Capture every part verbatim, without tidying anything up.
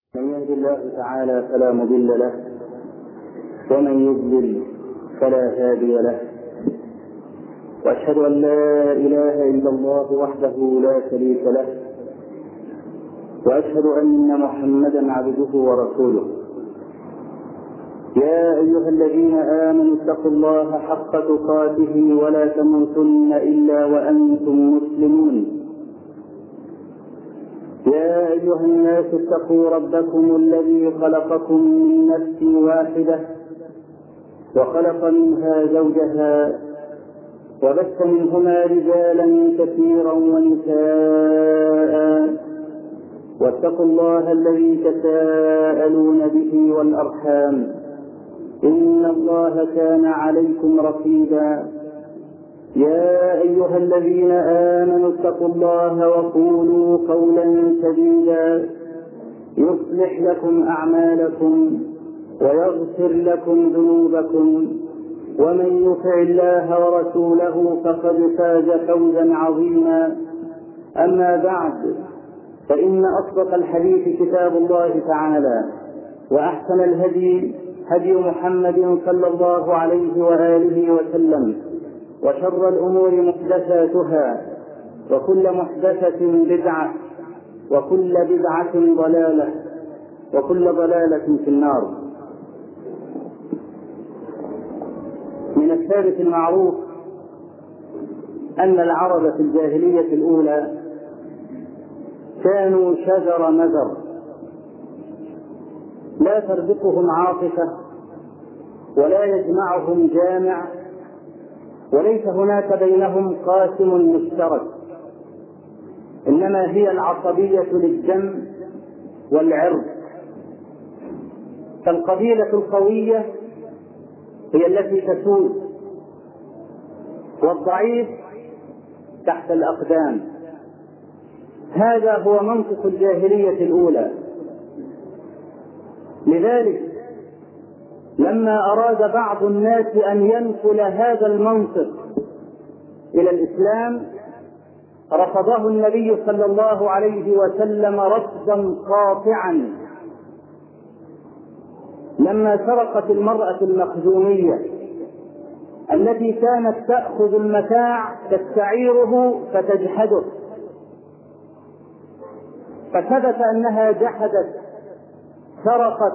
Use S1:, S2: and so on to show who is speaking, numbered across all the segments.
S1: من يهد الله تعالى فلا مضل له ومن يضلل فلا هادي له، وأشهد أن لا إله إلا الله وحده لا شريك له، وأشهد أن محمدا عبده ورسوله. يا أيها الذين آمنوا اتقوا الله حق تقاته ولا تموتن إلا وأنتم مسلمون. يا أيها الناس اتقوا ربكم الذي خلقكم من نفس واحدة وخلق منها زوجها وبث منهما رجالا كثيرا ونساء، واتقوا الله الذي تساءلون به والأرحام إن الله كان عليكم رقيبا. يا أيها الذين آمنوا اتقوا الله وقولوا قولا سديدا يصلح لكم أعمالكم ويغفر لكم ذنوبكم، ومن يطع الله ورسوله فقد فاز فوزا عظيما. أما بعد، فإن أصدق الحديث كتاب الله تعالى، وأحسن الهدي هدي محمد صلى الله عليه وآله وسلم، وشر الأمور محدثاتها، وكل محدثة بدعة، وكل بدعة ضلالة، وكل ضلالة في النار. من الثابت المعروف أن العرب في الجاهلية الأولى كانوا شجر مزر، لا تربطهم عاطفة ولا يجمعهم جامع، وليس هناك بينهم قاسم مشترك، إنما هي العصبية للدم والعرض. فالقبيلة القوية هي التي تسود، والضعيف تحت الأقدام. هذا هو منطق الجاهلية الأولى. لذلك لما أراد بعض الناس أن ينقل هذا المنطق إلى الإسلام رفضه النبي صلى الله عليه وسلم رفضا قاطعا. لما سرقت المرأة المخزومية التي كانت تأخذ المتاع تستعيره فتجحده، فثبت أنها جحدت سرقت،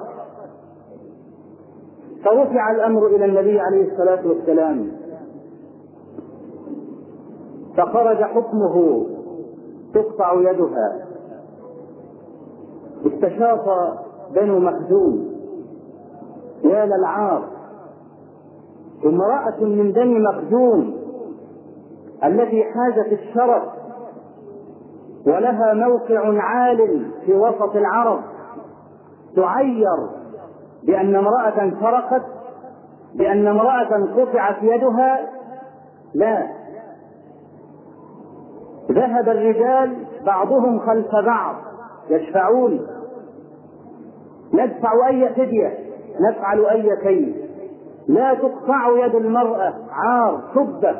S1: فرفع الأمر إلى النبي عليه الصلاة والسلام، فخرج حكمه تقطع يدها. استشاط بنو مخزوم، يا للعار، امرأة من بني مخزوم التي حازت الشرف ولها موقع عال في وسط العرب تعير بأن امرأة سرقت، بأن امرأة قطعت يدها؟ لا. ذهب الرجال بعضهم خلف بعض يشفعون، ندفع أي فدية، نفعل أي كيد، لا تقطع يد المرأة، عار، سبة.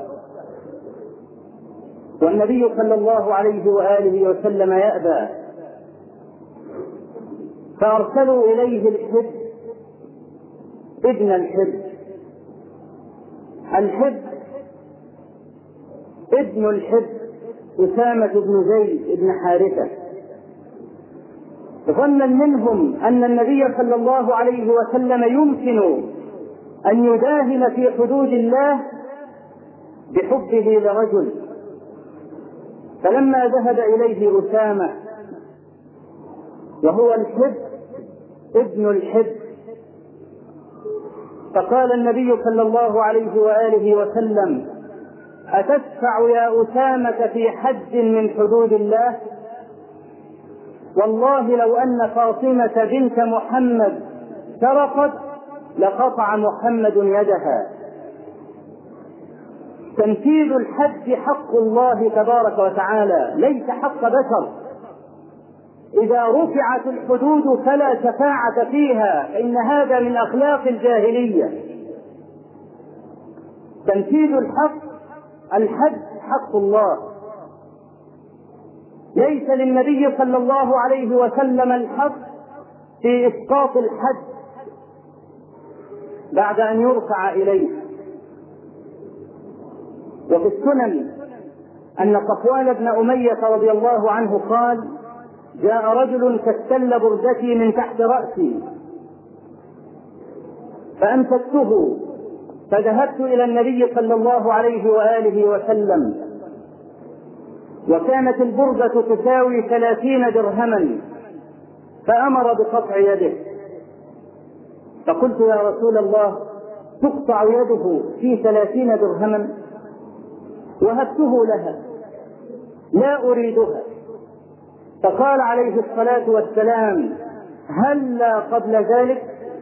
S1: والنبي صلى الله عليه وآله وسلم يأبى، فأرسلوا إليه الحب ابن الحب. الحب ابن الحب أسامة بن زيد بن حارثة. ظنا منهم أن النبي صلى الله عليه وسلم يمكن أن يداهن في حدود الله بحبه لرجل، فلما ذهب إليه أسامة وهو الحب ابن الحب، فقال النبي صلى الله عليه وآله وسلم: أتدفع يا أسامة في حد من حدود الله؟ والله لو أن فاطمة بنت محمد سرقت لقطع محمد يدها. تنفيذ الحد حق الله تبارك وتعالى، ليس حق بشر. إذا رفعت الحدود فلا شفاعة فيها، فإن هذا من أخلاق الجاهلية. تنفيذ الحق، الحد حق الله، ليس للنبي صلى الله عليه وسلم الحق في إسقاط الحد بعد أن يرفع إليه. وفي السنن أن صفوان بن أمية رضي الله عنه قال: جاء رجل فاستل بردتي من تحت رأسي فأمسكته فذهبت إلى النبي صلى الله عليه وآله وسلم، وكانت البردة تساوي ثلاثين درهما، فأمر بقطع يده. فقلت: يا رسول الله، تقطع يده في ثلاثين درهما؟ وهبته لها، لا أريدها. فقال عليه الصلاة والسلام: هلا قبل ذلك؟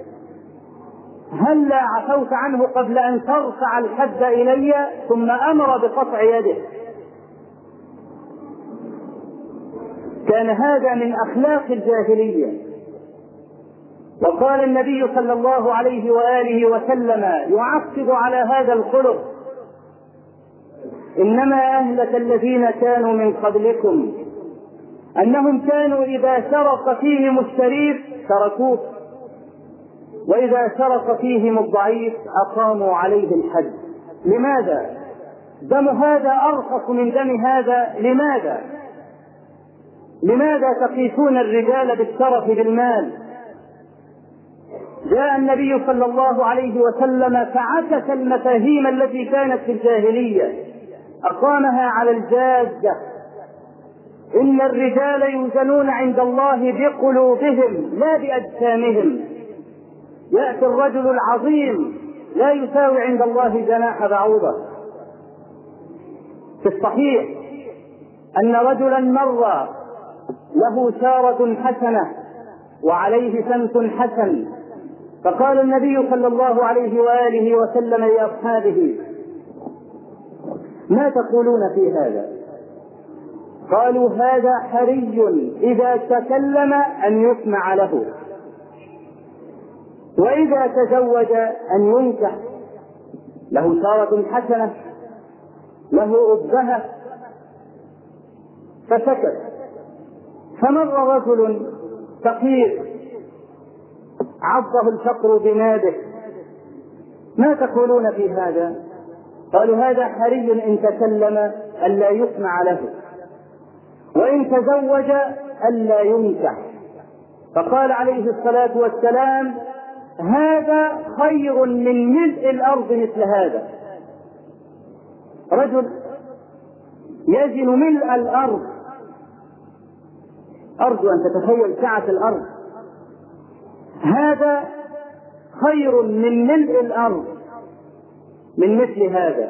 S1: هلا عفوت عنه قبل أن ترفع الحد إلي؟ ثم أمر بقطع يده. كان هذا من أخلاق الجاهلية. وقال النبي صلى الله عليه وآله وسلم يعقب على هذا الخلق: إنما أهلك الذين كانوا من قبلكم أنهم كانوا إذا سرق فيهم الشريف تركوه، وإذا سرق فيهم الضعيف أقاموا عليه الحد. لماذا؟ دم هذا أرخص من دم هذا. لماذا؟ لماذا تقيسون الرجال بالشرف بالمال؟ جاء النبي صلى الله عليه وسلم فعكس المفاهيم التي كانت في الجاهلية، أقامها على الجادة. إن الرجال يوزنون عند الله بقلوبهم لا بأجسامهم. يأتي الرجل العظيم لا يساوي عند الله جناح بعوضة. في الصحيح أن رجلا مر له شارة حسنة وعليه سمت حسن، فقال النبي صلى الله عليه وآله وسلم لأصحابه: ما تقولون في هذا؟ قالوا: هذا حري إذا تكلم أن يسمع له، وإذا تزوج أن ينكح. له شارة حسنة، له أبهة. فسكت. فمر رجل فقير عضه الفقر بنابه: ما تقولون في هذا؟ قالوا: هذا حري إن تكلم ألا يسمع له، وإن تزوج ألا ينكح. فقال عليه الصلاة والسلام: هذا خير من ملء الأرض مثل هذا. رجل يزن ملء الأرض، أرجو أن تتخيل سعة الأرض، هذا خير من ملء الأرض من مثل هذا.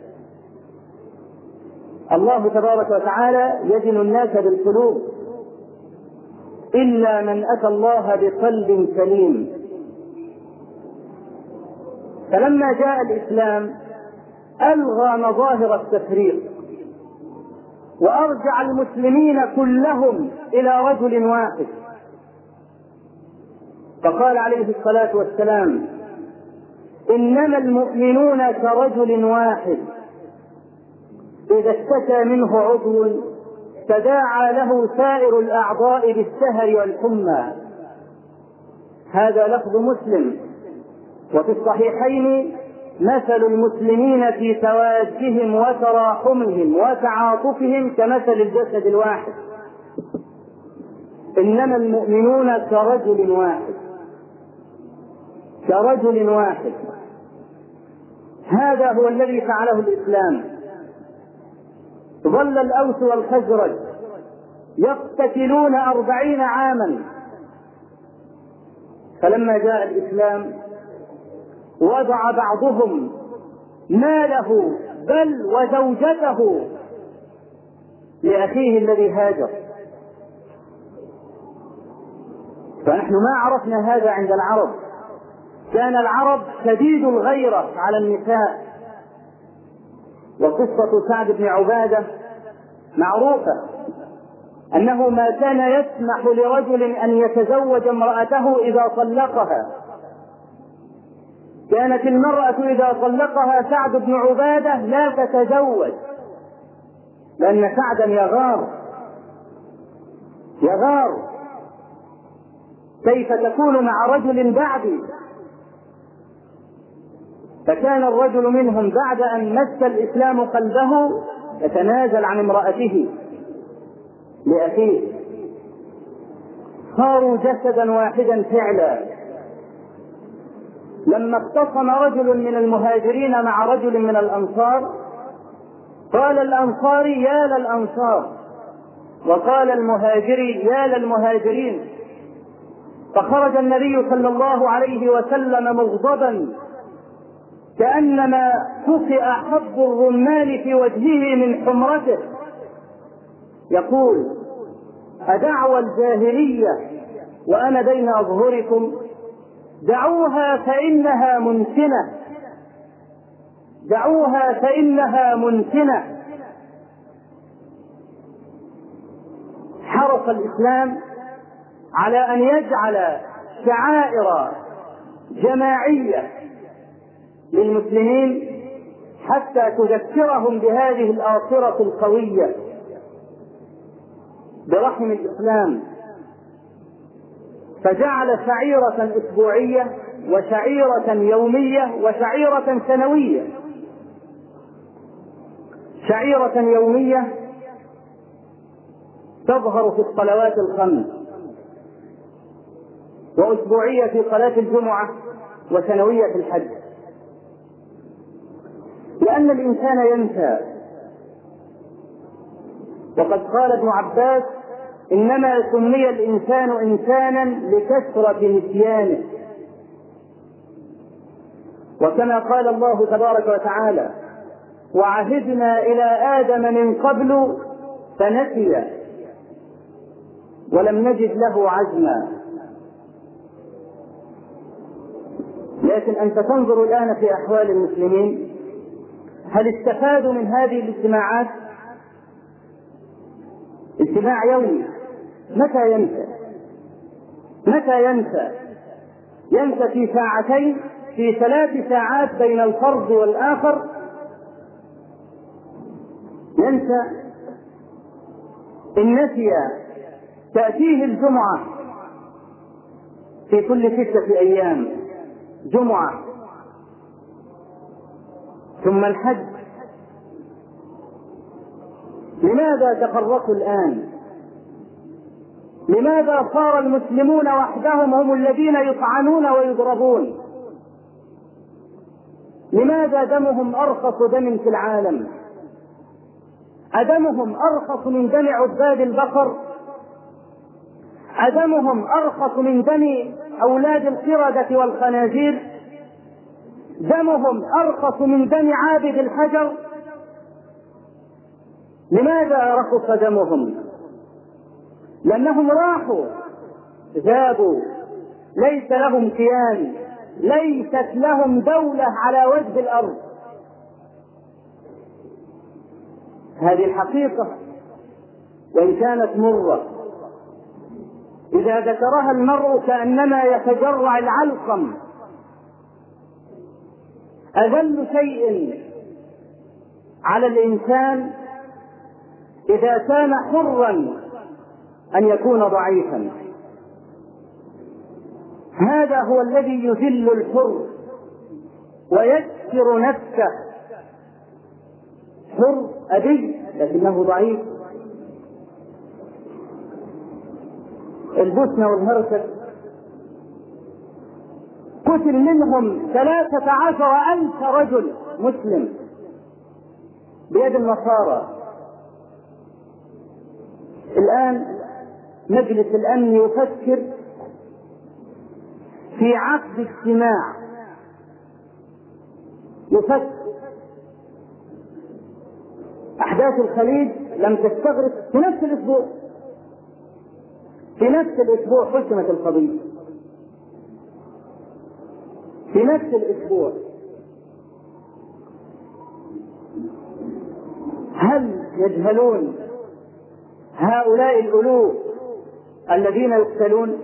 S1: الله تبارك وتعالى يزن الناس بالقلوب، إلا من أتى الله بقلب سليم. فلما جاء الإسلام ألغى مظاهر التفريق وأرجع المسلمين كلهم إلى رجل واحد. فقال عليه الصلاة والسلام: إنما المؤمنون كرجل واحد إذا اشتكى منه عضو تداعى له سائر الأعضاء بالسهر والحمى. هذا لفظ مسلم. وفي الصحيحين: مثل المسلمين في توادهم وتراحمهم وتعاطفهم كمثل الجسد الواحد. إنما المؤمنون كرجل واحد، كرجل واحد. هذا هو الذي فعله الإسلام. ظل الأوس والخزرج يقتتلون أربعين عاما، فلما جاء الإسلام وضع بعضهم ماله بل وزوجته لأخيه الذي هاجر. فنحن ما عرفنا هذا عند العرب. كان العرب شديد الغيرة على النساء. وقصة سعد بن عبادة معروفة، أنه ما كان يسمح لرجل أن يتزوج امرأته إذا طلقها. كانت المرأة إذا طلقها سعد بن عبادة لا تتزوج، لأن سعدا يغار يغار كيف تكون مع رجل بعدي؟ فكان الرجل منهم بعد أن مس الإسلام قلبه يتنازل عن امرأته لأخيه، صاروا جسدا واحدا فعلا. لما اختصم رجل من المهاجرين مع رجل من الأنصار قال الأنصاري يا للأنصار، وقال المهاجري يا للمهاجرين، فخرج النبي صلى الله عليه وسلم مغضبا كأنما طفئ حب الرمان في وجهه من حمرته، يقول أدعوى الجاهلية وأنا بين أظهركم؟ دعوها فإنها منتنة، دعوها فإنها منتنة. حرص الإسلام على أن يجعل شعائر جماعية للمسلمين حتى تذكرهم بهذه الآثرة القوية برحم الإسلام، فجعل شعيرة أسبوعية وشعيرة يومية وشعيرة سنوية. شعيرة يومية تظهر في الصلوات الخمس، وأسبوعية في صلاة الجمعة، وسنوية في الحج. لأن الإنسان ينسى، وقد قال ابن عباس إنما سمي الإنسان إنسانا لكثرة نسيانه. وكما قال الله تبارك وتعالى وعهدنا إلى آدم من قبل فنسي ولم نجد له عزما. لكن أنت تنظر الآن في أحوال المسلمين، هل استفادوا من هذه الاجتماعات؟ اجتماع يومي، متى ينسى؟ متى ينسى؟ ينسى في ساعتين، في ثلاث ساعات بين الفرد والآخر ينسى. إن نسي تأتيه الجمعة في كل ستة أيام، جمعة ثم الحج. لماذا تفرقوا الآن؟ لماذا صار المسلمون وحدهم هم الذين يطعنون ويضربون؟ لماذا دمهم أرخص دم في العالم؟ أدمهم أرخص من دم عباد البقر؟ أدمهم أرخص من دم أولاد القردة والخنازير؟ دمهم أرخص من دم عابد الحجر؟ لماذا رخص دمهم؟ لأنهم راحوا ذابوا، ليس لهم كيان، ليست لهم دولة على وجه الأرض. هذه الحقيقة وإن كانت مرة، إذا ذكرها المرء كأنما يتجرع العلقم. أذل شيء على الإنسان إذا كان حرا أن يكون ضعيفا. هذا هو الذي يذل الحر ويكسر نفسه. حر أبي لكنه ضعيف. البوسنة والهرسك قتل منهم ثلاثة عشر ألف رجل مسلم بيد النصارى. الآن مجلس الأمن يفكر في عقد اجتماع، يفكر. أحداث الخليج لم تستغرق في نفس الأسبوع، في نفس الأسبوع حسمت القضية، في نفس الأسبوع. هل يجهلون هؤلاء الألوف الذين يقتلون؟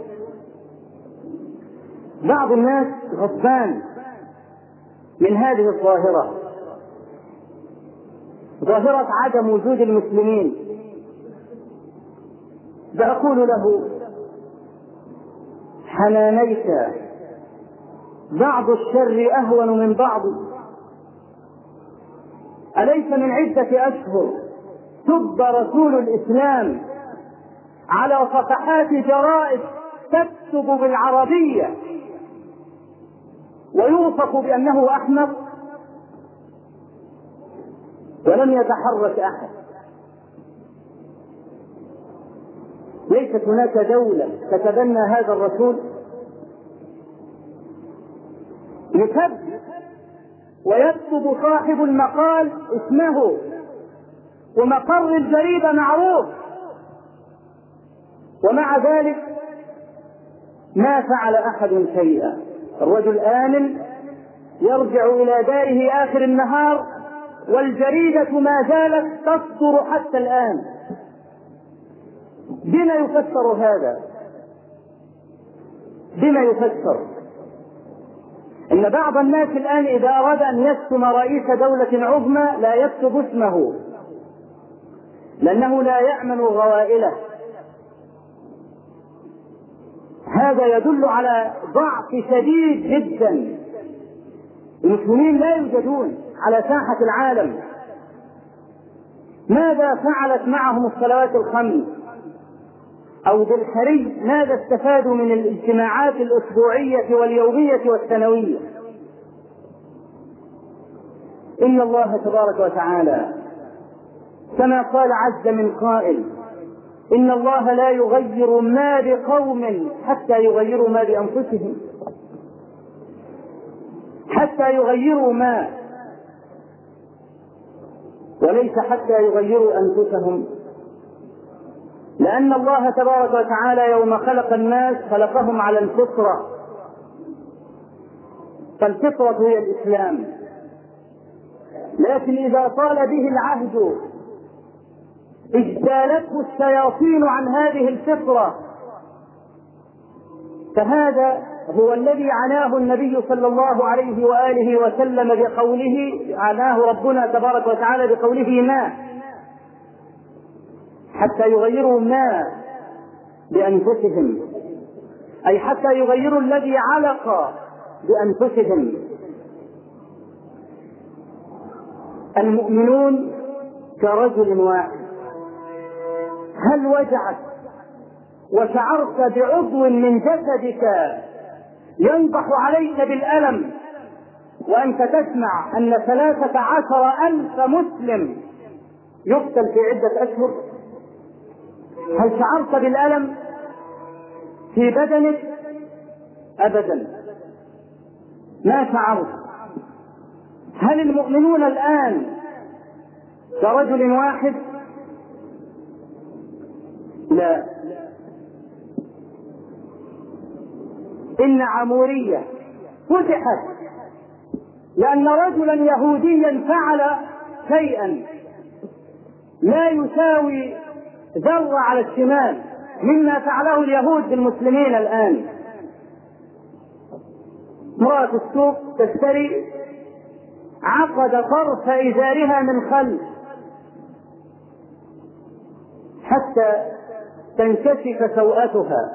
S1: بعض الناس غضبان من هذه الظاهرة، ظاهرة عدم وجود المسلمين. فأقول له حنانيك بعض الشر أهون من بعض. أليس من عدة أشهر سب رسول الإسلام على صفحات جرائد تكتب بالعربية ويوصف بأنه أحمق ولم يتحرك أحد؟ ليست هناك دولة تتبنى هذا الرسول؟ يكذب ويكتب صاحب المقال اسمه ومقر الجريدة معروف، ومع ذلك ما فعل أحد شيئا. الرجل آمن يرجع إلى داره آخر النهار والجريدة ما زالت تصدر حتى الآن. بما يفسر هذا؟ بما يفسر إن بعض الناس الآن إذا أراد أن يشتم رئيس دولة عظمى لا يكتب اسمه لأنه لا يأمن غوائله. هذا يدل على ضعف شديد جدا. المسلمين لا يوجدون على ساحة العالم. ماذا فعلت معهم الصلوات الخمس؟ أو بالحري ماذا استفادوا من الاجتماعات الأسبوعية واليومية والسنوية؟ إن الله تبارك وتعالى كما قال عز من قائل: إن الله لا يغير ما بقوم حتى يغيروا ما بأنفسهم. حتى يغيروا ما، وليس حتى يغيروا أنفسهم. لأن الله تبارك وتعالى يوم خلق الناس خلقهم على الفطرة، فالفطرة هي الإسلام. لكن إذا طال به العهد اجتالته الشياطين عن هذه الفطرة، فهذا هو الذي عناه النبي صلى الله عليه وآله وسلم بقوله، عناه ربنا تبارك وتعالى بقوله: ما حتى يغيروا ما بأنفسهم، أي حتى يغيروا الذي علق بأنفسهم. المؤمنون كرجل واحد. هل وجعت وشعرت بعضو من جسدك ينضح عليك بالألم وأنت تسمع أن ثلاثة عشر ألف مسلم يقتل في عدة أشهر؟ هل شعرت بالألم في بدنك؟ أبدا، ما شعرت. هل المؤمنون الآن كرجل واحد؟ لا. إن عمورية فتحت لأن رجلا يهوديا فعل شيئا لا يساوي ذرة على الشمال مما فعله اليهود بالمسلمين الآن. امرأة السوق تشتري، عقد طرف إزارها من خلف حتى تنكشف سوءتها،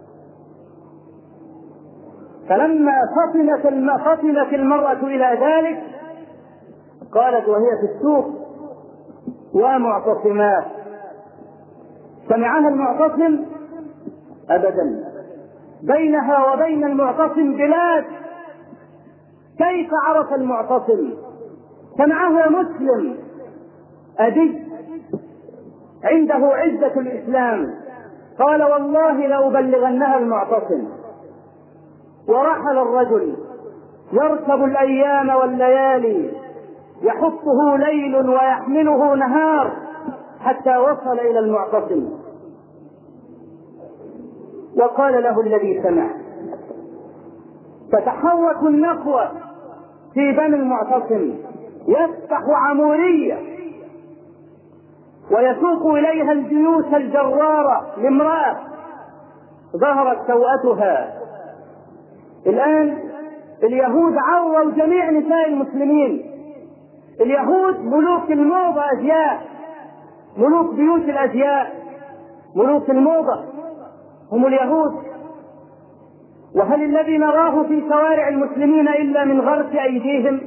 S1: فلما فطنت فطنت المرأة إلى ذلك قالت وهي في السوق: ومعتصمات. سمعها المعتصم؟ أبدا، بينها وبين المعتصم بلاد. كيف عرف المعتصم؟ سمعها مسلم أدي عنده عزة الإسلام، قال: والله لأبلغنها المعتصم. ورحل الرجل يركب الأيام والليالي، يحطه ليل ويحمله نهار حتى وصل إلى المعتصم، وقال له الذي سمع: تتحرك النخوة في بني المعتصم، يفتح عمورية ويسوق إليها الجيوش الجرارة لامرأة ظهرت سوءتها. الآن اليهود عوروا جميع نساء المسلمين. اليهود ملوك الموضة أزياء، ملوك بيوت الأزياء، ملوك الموضة هم اليهود. وهل الذي نراه في شوارع المسلمين إلا من غرس أيديهم؟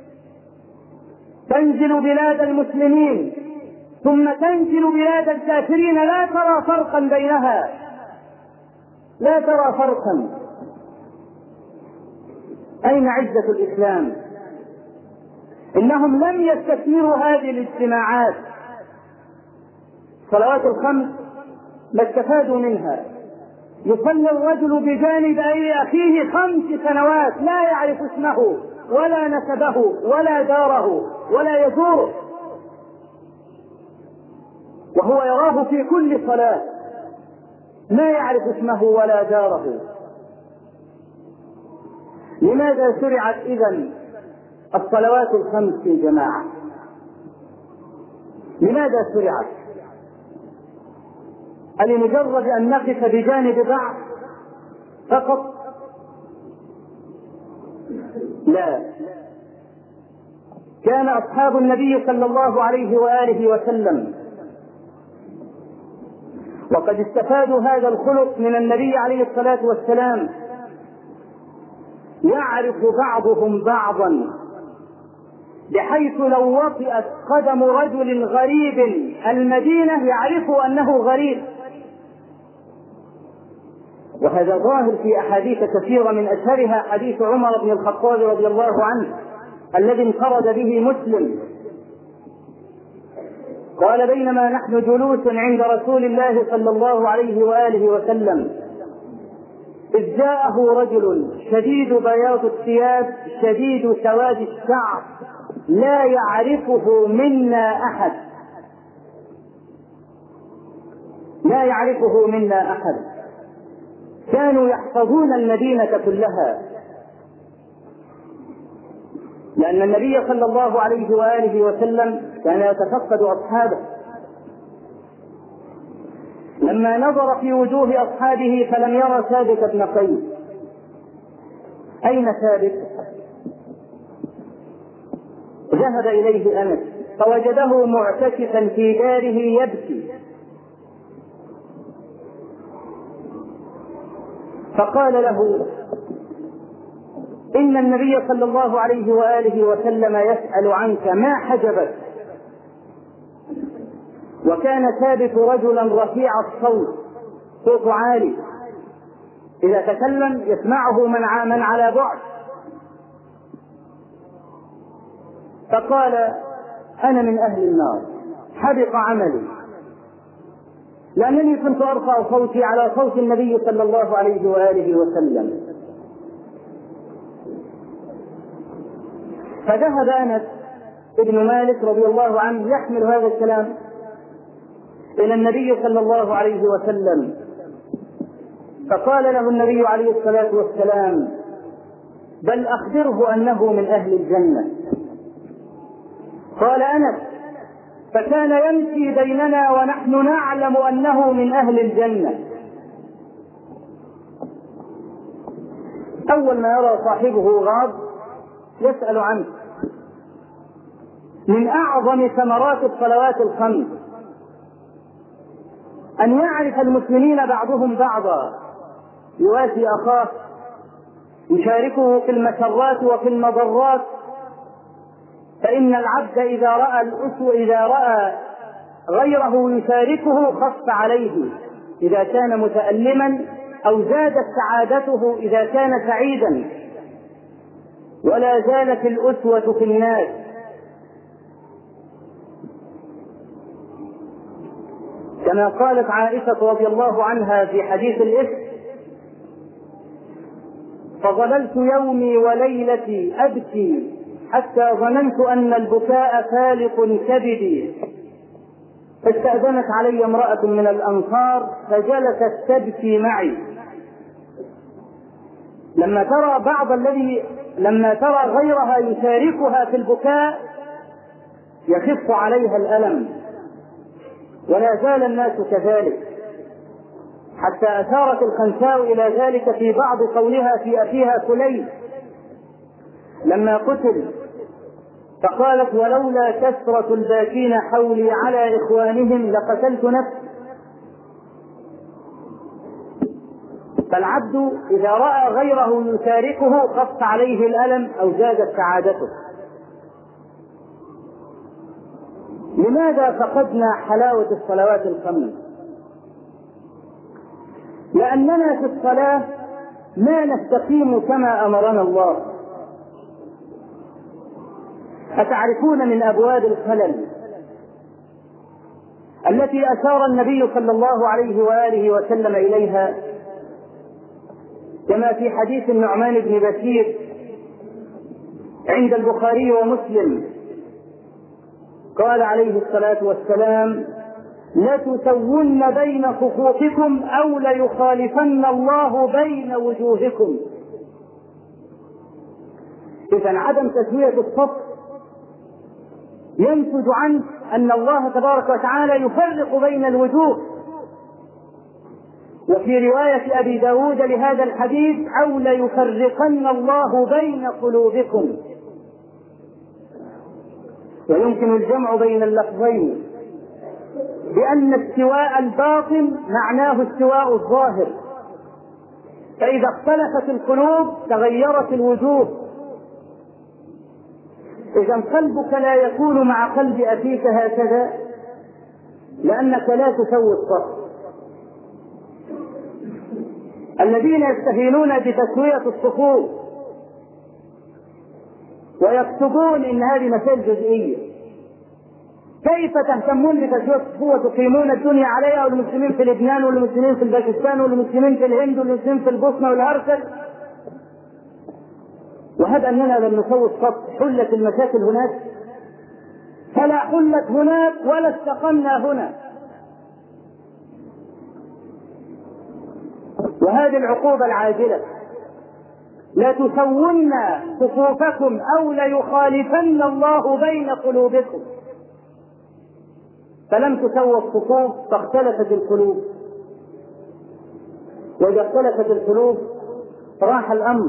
S1: تنزل بلاد المسلمين ثم تنزل بلاد الكافرين، لا ترى فرقا بينها، لا ترى فرقا. أين عزة الإسلام؟ إنهم لم يستثمروا هذه الاجتماعات. صلوات الخمس ما استفادوا منها. يصلي الرجل بجانب أخيه خمس سنوات لا يعرف اسمه ولا نسبه ولا داره ولا يزوره، وهو يراه في كل صلاة، لا يعرف اسمه ولا داره. لماذا شرعت إذن الصلوات الخمس في جماعة؟ لماذا شرعت؟ ألمجرد أن نقف بجانب بعض فقط؟ لا، كان أصحاب النبي صلى الله عليه وآله وسلم وقد استفادوا هذا الخلق من النبي عليه الصلاة والسلام، يعرف بعضهم بعضا، بحيث لو وطئت قدم رجل غريب المدينة يعرف أنه غريب. وهذا ظاهر في أحاديث كثيرة، من أشهرها حديث عمر بن الخطاب رضي الله عنه الذي انفرد به مسلم، قال: بينما نحن جلوس عند رسول الله صلى الله عليه وآله وسلم إذ جاءه رجل شديد بياض الثياب شديد سواد الشعر لا يعرفه منا أحد، لا يعرفه منا أحد. كانوا يحفظون المدينة كلها، لأن النبي صلى الله عليه وآله وسلم كان يتفقد أصحابه. لما نظر في وجوه أصحابه فلم يرى ثابت بن قيس. أين ثابت؟ ذهب إليه أنس فوجده معتكفا في داره يبكي، فقال له: إن النبي صلى الله عليه وآله وسلم يسأل عنك ما حجبك. وكان ثابت رجلا رفيع الصوت، صوت عالي، إذا تكلم يسمعه من على بعد. فقال: أنا من أهل النار، حبط عملي، لأنني كنت أرفع صوتي على صوت النبي صلى الله عليه وآله وسلم. فذهب أنس ابن مالك رضي الله عنه يحمل هذا الكلام إلى النبي صلى الله عليه وسلم، فقال له النبي عليه الصلاة والسلام: بل أخبره أنه من أهل الجنة. قال أنس: فكان يمشي بيننا ونحن نعلم أنه من أهل الجنة. أول ما يرى صاحبه غاب يسأل عنه. من أعظم ثمرات الصلوات الخمس أن يعرف المسلمين بعضهم بعضا، يواسي أخاه، يشاركه في المسرات وفي المضرات. فإن العبد إذا رأى الأسوة إذا رأى غيره يشاركه خف عليه إذا كان متألما، أو زادت سعادته إذا كان سعيدا، ولا زالت الأسوة في الناس. كما قالت عائشة رضي الله عنها في حديث الإفك: فظللت يومي وليلتي أبكي حتى ظننت أن البكاء فالق كبدي، فاستأذنت علي امرأة من الأنصار فجلست تبكي معي. لما ترى بعض الذي لما ترى غيرها يشاركها في البكاء يخف عليها الألم، ولا زال الناس كذلك، حتى أشارت الخنساء إلى ذلك في بعض قولها في أخيها كليب لما قتل، فقالت: ولولا كثرة الباكين حولي على إخوانهم لقتلت نفسي. فالعبد إذا رأى غيره يشاركه خف عليه الألم أو زادت سعادته. لماذا فقدنا حلاوة الصلوات الخمس؟ لأننا في الصلاة ما نستقيم كما أمرنا الله. أتعرفون من أبواب الخلل التي أشار النبي صلى الله عليه وآله وسلم إليها كما في حديث النعمان بن بشير عند البخاري ومسلم؟ قال عليه الصلاة والسلام: لتسون بين صفوفكم أو ليخالفن الله بين وجوهكم. إذن عدم تسوية الصف ينتج عنه أن الله تبارك وتعالى يفرق بين الوجوه. وفي رواية أبي داود لهذا الحديث: أو ليفرقن الله بين قلوبكم. ويمكن الجمع بين اللفظين بأن استواء الباطن معناه استواء الظاهر، فإذا اختلفت القلوب تغيرت الوجوه. إذا قلبك لا يكون مع قلب أخيك هكذا لأنك لا تسوي الصف. الذين يستهينون بتسوية الصفوف ويكتبون إن هذه مسائل جزئية، كيف تهتمون بتسوية الصفوف وتقيمون الدنيا عليها، والمسلمين في لبنان والمسلمين في باكستان والمسلمين في الهند والمسلمين في البوسنة والهرسك، وهذا أننا لم نسوي الصف. حلت المشاكل هناك؟ فلا حلت هناك ولا استقمنا هنا. وهذه العقوبة العاجلة: لا تسون صفوفكم أو ليخالفن الله بين قلوبكم. فلم تسوى الصفوف فاختلفت القلوب، وإذا اختلفت القلوب راح الأمر.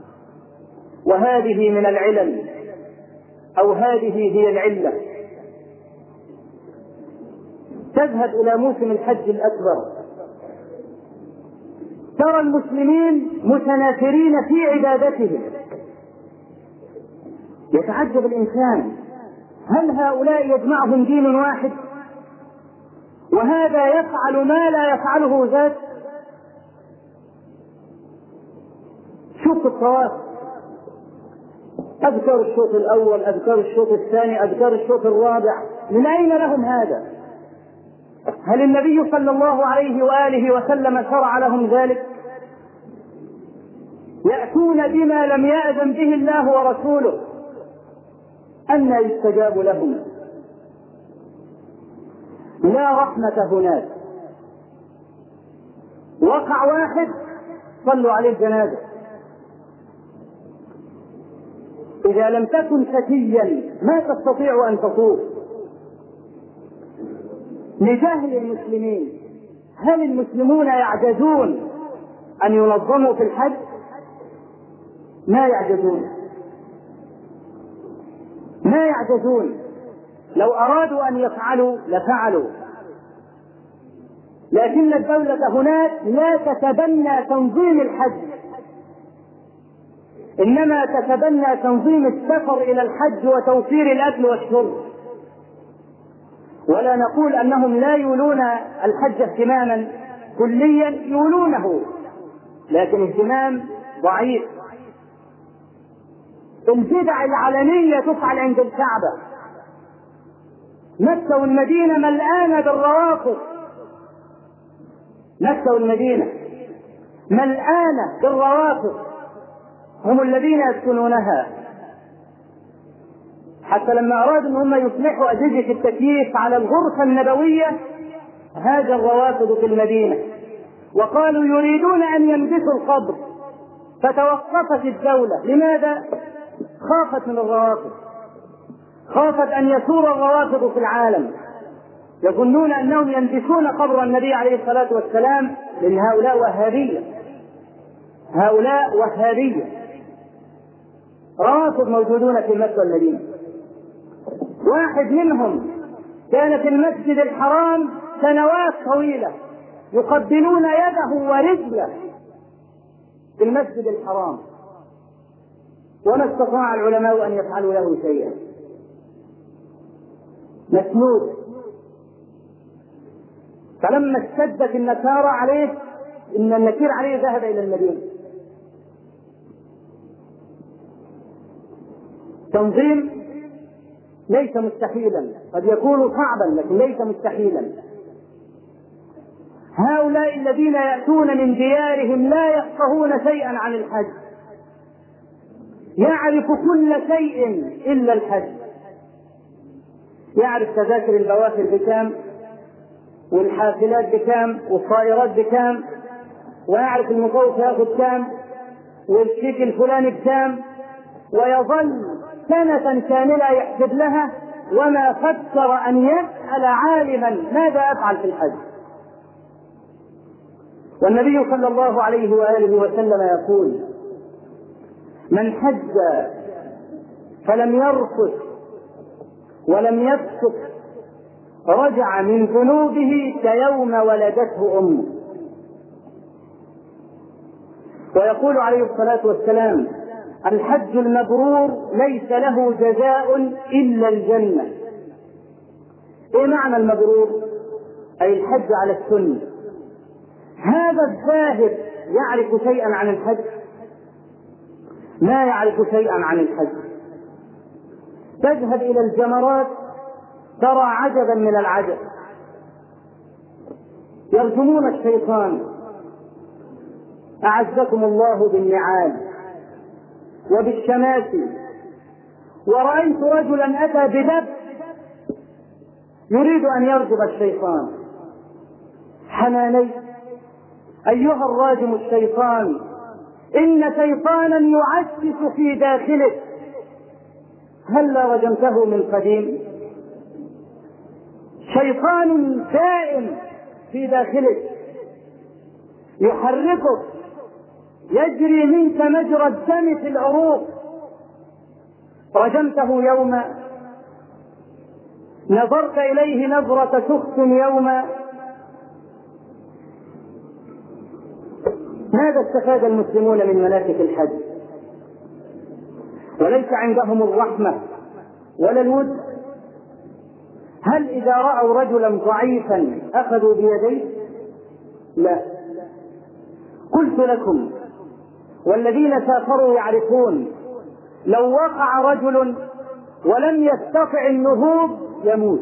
S1: وهذه من العلل، أو هذه هي العلة. تذهب إلى موسم الحج الأكبر ترى المسلمين متنافرين في عبادتهم. يتعجب الإنسان: هل هؤلاء يجمعهم دين واحد وهذا يفعل ما لا يفعله ذاك؟ شوف الطواف، أذكر الشوط الأول، أذكر الشوط الثاني، أذكر الشوط الرابع، من أين لهم هذا؟ هل النبي صلى الله عليه وآله وسلم شرع لهم ذلك؟ يأتون بما لم يأذن به الله ورسوله، أنى يستجاب لهم؟ لا رحمة هناك. وقع واحد صلوا عليه الجنازة. إذا لم تكن فتيا ما تستطيع أن تطوف. لجهل المسلمين. هل المسلمون يعجزون أن ينظموا في الحج؟ ما يعجزون، ما يعجزون. لو أرادوا أن يفعلوا لفعلوا، لكن الدولة هناك لا تتبنى تنظيم الحج، إنما تتبنى تنظيم السفر إلى الحج وتوفير الأكل والشرب. ولا نقول أنهم لا يولون الحج اهتماما كليا، يولونه، لكن اهتمام ضعيف. البدع العلنية تفعل عند الكعبة. مكة والمدينة ملآنة بالروافض، مكة والمدينة ملآنة بالروافض، هم الذين يسكنونها. حتى لما أرادوا أن هم يصلحوا أجهزة التكييف على الغرفة النبوية هاج الروافض في المدينة وقالوا يريدون أن ينبتوا القبر، فتوقفت الدولة. لماذا؟ خافت من الروافض، خافت أن يثور الروافض في العالم، يظنون أنهم ينبتون قبر النبي عليه الصلاة والسلام، لأن هؤلاء وهابية، هؤلاء وهابية روافض موجودون في مكة والمدينة. واحد منهم كان في المسجد الحرام سنوات طويلة يقبلون يده ورجله في المسجد الحرام وما استطاع العلماء أن يفعلوا له شيئا، مسنود. فلما اشتدت النكارة عليه، إن النكير عليه، ذهب إلى المدينة. تنظيم ليس مستحيلا، قد يكون صعبا لكن ليس مستحيلا. هؤلاء الذين يأتون من ديارهم لا يفقهون شيئا عن الحج، يعرف كل شيء إلا الحج. يعرف تذاكر البوافر بكام، والحافلات بكام، والطائرات بكام، ويعرف المطوف ياخذ كام، والشيك الفلاني بكام، ويظل سنة كاملة يحسب لها، وما فكر أن يسأل عالما ماذا أفعل في الحج. والنبي صلى الله عليه وآله وسلم يقول: من حج فلم يرفث ولم يفسق رجع من ذنوبه كيوم ولدته أمه. ويقول عليه الصلاة والسلام: الحج المبرور ليس له جزاء إلا الجنة. إيه معنى المبرور؟ أي الحج على السنة. هذا الزاهد يعرف شيئا عن الحج؟ لا يعرف شيئا عن الحج. تذهب إلى الجمرات ترى عجبا من العجب، يرجمون الشيطان أعزكم الله بالنعال وبالشماسي. ورأيت رجلا أتى بدب يريد أن يرجم الشيطان. حناني: أيها الراجم الشيطان، إن شيطانا يعسس في داخلك، هلا رجمته من قديم؟ شيطان دائم في داخلك يحركك، يجري منك مجرى الدم في العروق. رجمته يوما، نظرت إليه نظرة سخط يوما. ماذا استفاد المسلمون من مناسك الحج؟ وليس عندهم الرحمة ولا الود. هل إذا رأوا رجلا ضعيفا أخذوا بيديه؟ لا. قلت لكم والذين سافروا يعرفون، لو وقع رجل ولم يستطع النهوض يموت.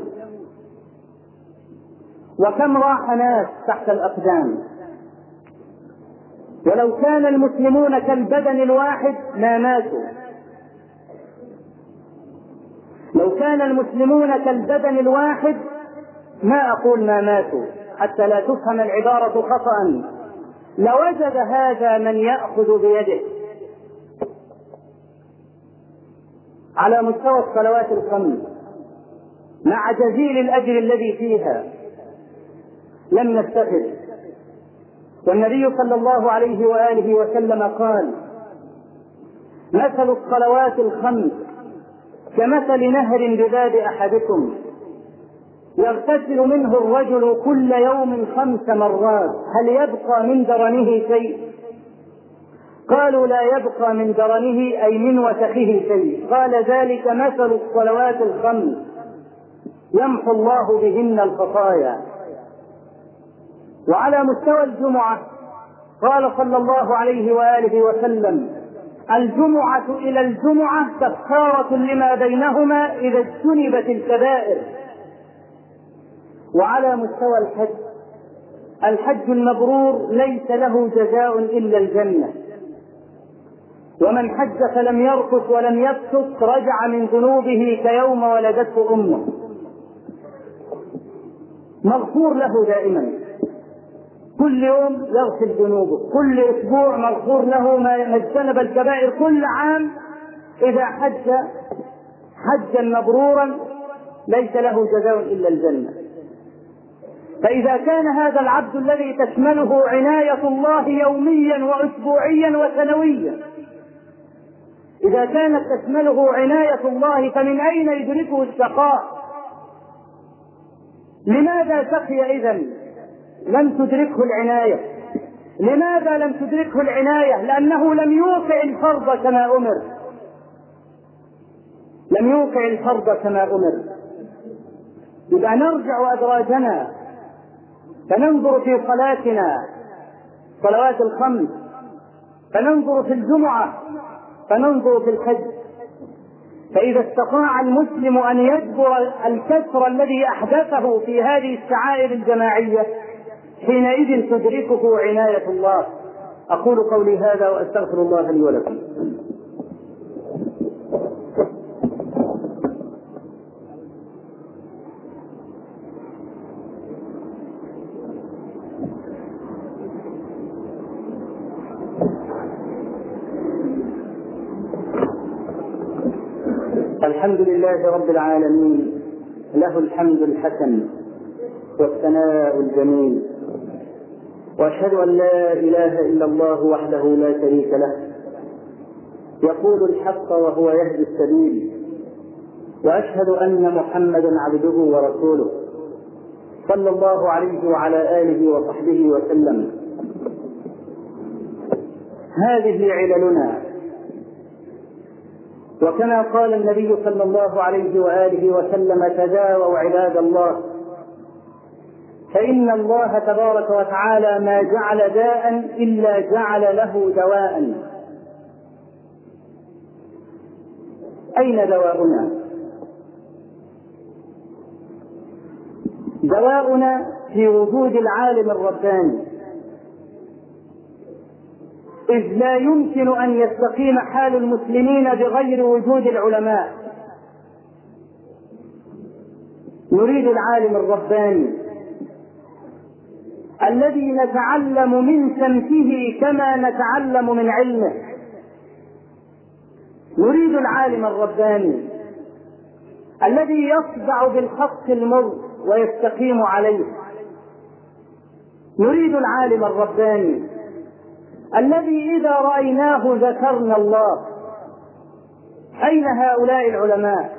S1: وكم راح ناس تحت الأقدام. ولو كان المسلمون كالبدن الواحد ما ماتوا. لو كان المسلمون كالبدن الواحد ما أقول ما ماتوا حتى لا تفهم العبارة خطأ، لوجد هذا من يأخذ بيده. على مستوى الصلوات الخمس مع جزيل الأجر الذي فيها لم نستفد. والنبي صلى الله عليه وآله وسلم قال: مثل الصلوات الخمس كمثل نهر بباب أحدكم يغتسل منه الرجل كل يوم خمس مرات، هل يبقى من درنه شيء؟ قالوا: لا يبقى من درنه أي من وسخه شيء. قال: ذلك مثل الصلوات الخمس يمحو الله بهن الخطايا. وعلى مستوى الجمعة قال صلى الله عليه وآله وسلم: الجمعة إلى الجمعة كفارة لما بينهما إذا اجتنبت الكبائر. وعلى مستوى الحج، الحج المبرور ليس له جزاء إلا الجنة. ومن حج فلم يرفث ولم يفسق رجع من ذنوبه كيوم ولدته أمه. مغفور له دائما، كل يوم يغسل ذنوبه، كل أسبوع مغفور له ما اجتنب الكبائر. كل عام إذا حج حجا مبرورا ليس له جزاء إلا الجنة. فإذا كان هذا العبد الذي تشمله عناية الله يوميا وأسبوعيا وسنويا، إذا كانت تشمله عناية الله، فمن أين يدركه الشقاء؟ لماذا شقي إذن؟ لم تدركه العناية. لماذا لم تدركه العناية؟ لأنه لم يوقع الفرض كما أمر، لم يوقع الفرض كما أمر. يبقى نرجع أدراجنا فننظر في صلاتنا، صلوات الخمس، فننظر في الجمعة، فننظر في الحج. فإذا استطاع المسلم أن يجبر الكسر الذي أحدثه في هذه الشعائر الجماعية حينئذ تدركه عناية الله. أقول قولي هذا وأستغفر الله لي ولكم. الحمد لله رب العالمين، له الحمد الحسن والثناء الجميل، وأشهد أن لا إله إلا الله وحده لا شريك له، يقول الحق وهو يهدي السبيل، وأشهد أن محمدا عبده ورسوله صلى الله عليه وعلى آله وصحبه وسلم. هذه عللنا، وكما قال النبي صلى الله عليه وآله وسلم: تداووا عباد الله، فإن الله تبارك وتعالى ما جعل داء إلا جعل له دواء. أين دواؤنا؟ دواؤنا في وجود العالم الرباني، إذ لا يمكن أن يستقيم حال المسلمين بغير وجود العلماء. نريد العالم الرباني الذي نتعلم من سمته كما نتعلم من علمه. نريد العالم الرباني الذي يصدع بالحق المر ويستقيم عليه. نريد العالم الرباني الذي إذا رأيناه ذكرنا الله. أين هؤلاء العلماء؟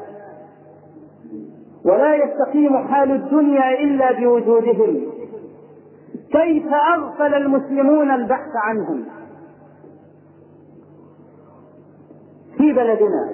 S1: ولا يستقيم حال الدنيا إلا بوجودهم. كيف أغفل المسلمون البحث عنهم؟ في بلدنا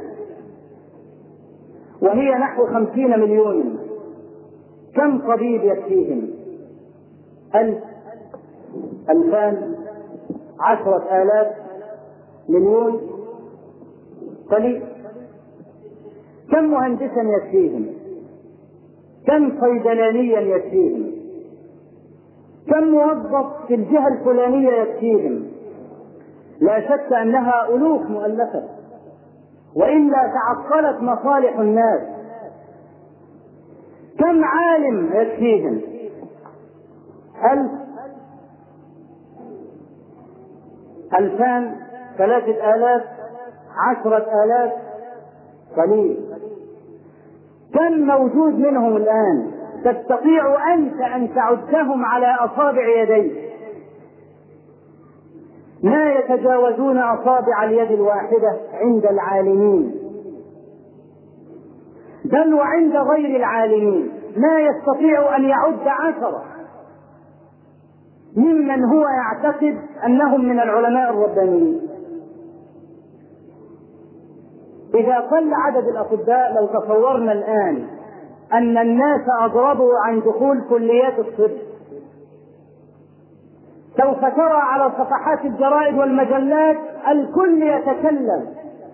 S1: وهي نحو خمسين مليون، كم طبيب يكفيهم؟ ألف، ألفان، عشرة آلاف، مليون؟ قليل. كم مهندسا يكفيهم؟ كم صيدلانيا يكفيهم؟ كم موظف في الجهة الفلانية يكفيهم؟ لا شك أنها ألوف مؤلفة، وإلا تعطلت مصالح الناس. كم عالم يكفيهم؟ ألف، ألفان، ثلاثة آلاف، عشرة آلاف؟ قليل. كم موجود منهم الآن تستطيع أنت أن تعدهم على أصابع يديك؟ ما يتجاوزون أصابع اليد الواحدة عند العالمين، بل وعند غير العالمين ما يستطيع أن يعد عشرة ممن هو يعتقد أنهم من العلماء الربانيين. إذا قل عدد الأطباء، لو تصورنا الآن أن الناس أضربوا عن دخول كليات الطب، سوف ترى على صفحات الجرائد والمجلات الكل يتكلم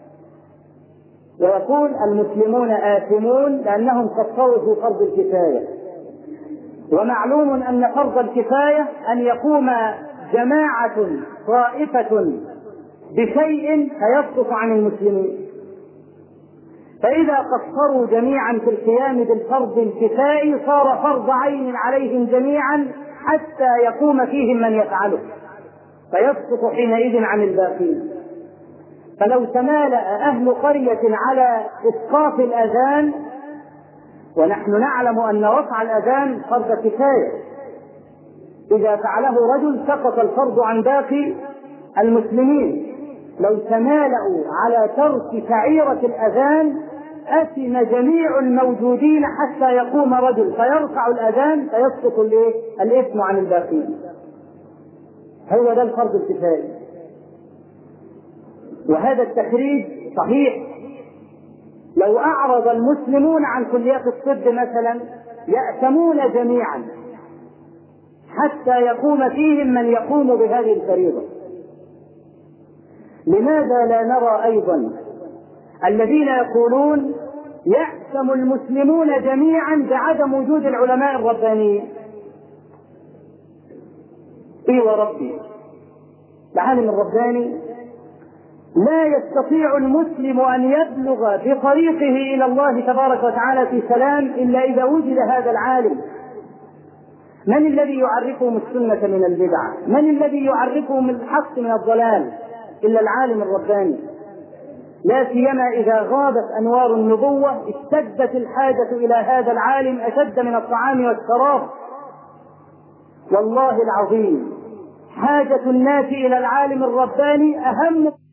S1: ويقول المسلمون آثمون لأنهم قصروا في فرض الكفاية. ومعلوم أن فرض الكفاية أن يقوم جماعة طائفة بشيء فيسقط عن المسلمين، فإذا قصروا جميعا في القيام بالفرض الكفائي صار فرض عين عليهم جميعا حتى يقوم فيهم من يفعله، فيسقط حينئذ عن الباقين. فلو تمالأ أهل قرية على إسقاط الأذان، ونحن نعلم أن رفع الأذان فرض كفاية، إذا فعله رجل سقط الفرض عن باقي المسلمين، لو تمالأوا على ترك شعيرة الأذان أثم جميع الموجودين حتى يقوم رجل فيرفع الأذان فيسقط الإثم عن الباقين. هو ده الفرض الكفائي. وهذا التخريج صحيح. لو أعرض المسلمون عن كليات الطب مثلا يأتمون جميعا حتى يقوم فيهم من يقوم بهذه الفريضة. لماذا لا نرى أيضا الذين يقولون يأتم المسلمون جميعا بعدم وجود العلماء الربانيين؟ إيه وربي، العالم الرباني لا يستطيع المسلم أن يبلغ بطريقه إلى الله تبارك وتعالى في سلام إلا إذا وجد هذا العالم. من الذي يعرفهم السنة من البدعة؟ من الذي يعرفهم الحق من الضلال؟ إلا العالم الرباني. لا سيما إذا غابت أنوار النبوة اشتدت الحاجة إلى هذا العالم أشد من الطعام والشراب. والله العظيم حاجة الناس إلى العالم الرباني أهم